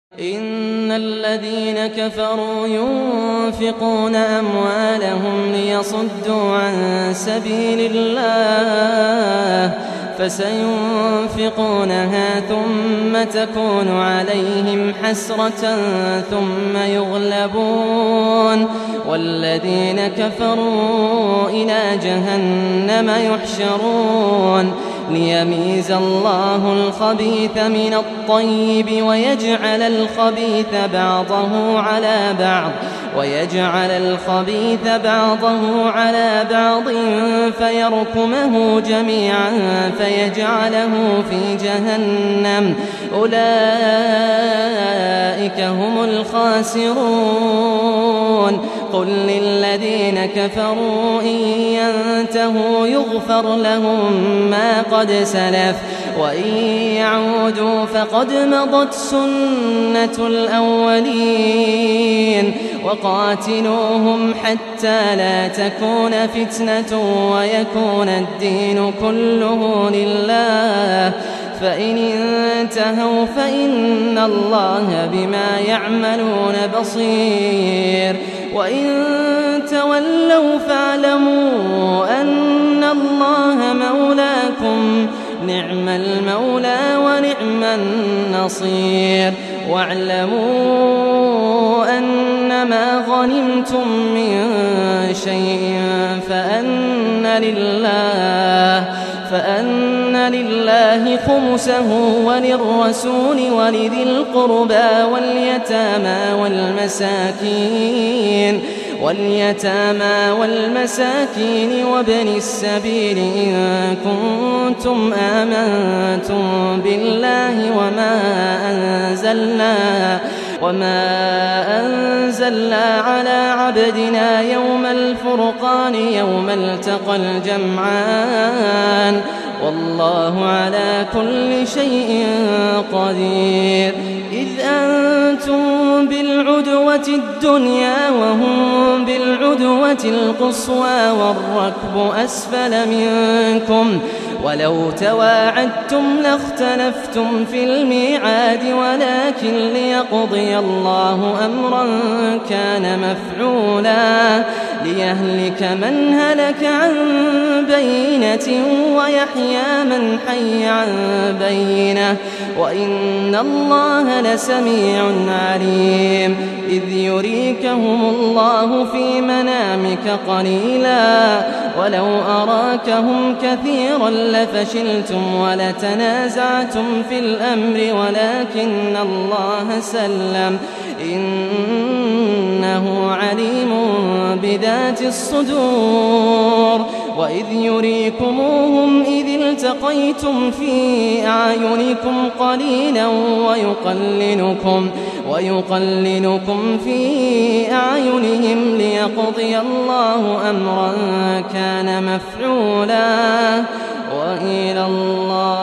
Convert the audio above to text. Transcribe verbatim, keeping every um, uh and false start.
إن الذين كفروا ينفقون أموالهم ليصدوا عن سبيل الله فسينفقونها ثم تكون عليهم حسرة ثم يغلبون والذين كفروا إلى جهنم يحشرون ليميز الله الخبيث من الطيب ويجعل الخبيث بعضه على بعض ويجعل الخبيث بعضه على بعض فيركمه جميعا فيجعله في جهنم أولئك هم الخاسرون قل للذين كفروا إن ينتهوا يغفر لهم ما قد سلف وإن يعودوا فقد مضت سنة الأولين وقاتلوهم حتى لا تكون فتنة ويكون الدين كله لله فإن انتهوا فإن الله بما يعملون بصير وإن تولوا فاعلموا أن الله مولاكم نعم المولى ونعم النصير واعلموا أنما غنمتم من شيء فأن لله فأن لله خمسه وللرسول ولذي القربى واليتامى والمساكين واليتامى والمساكين وابن السبيل إن كنتم آمنتم بالله وما أنزلنا وما أنزلنا على عبدنا يوم الفرقان يوم التقى الجمعان والله على كل شيء قدير إذ أنتم بالعدوة الدنيا وهم بالعدوة القصوى والركب أسفل منكم ولو تواعدتم لاختلفتم في الميعاد ولكن ليقضي الله أمرا كان مفعولا ليهلك من هلك عن بينة ويحيى من حي عن بينة وإن الله لسميع عليم إذ يريكهم الله في منامك قليلا ولو أراكهم كثيرا لفشلتم ولتنازعتم في الأمر ولكن الله سلم إنه عليم بذات الصدور وإذ يريكموهم إذ التقيتم في أعينكم قليلا ويقللكم ويقللكم في أعينهم ليقضي الله أمرا كان مفعولا وإلى الله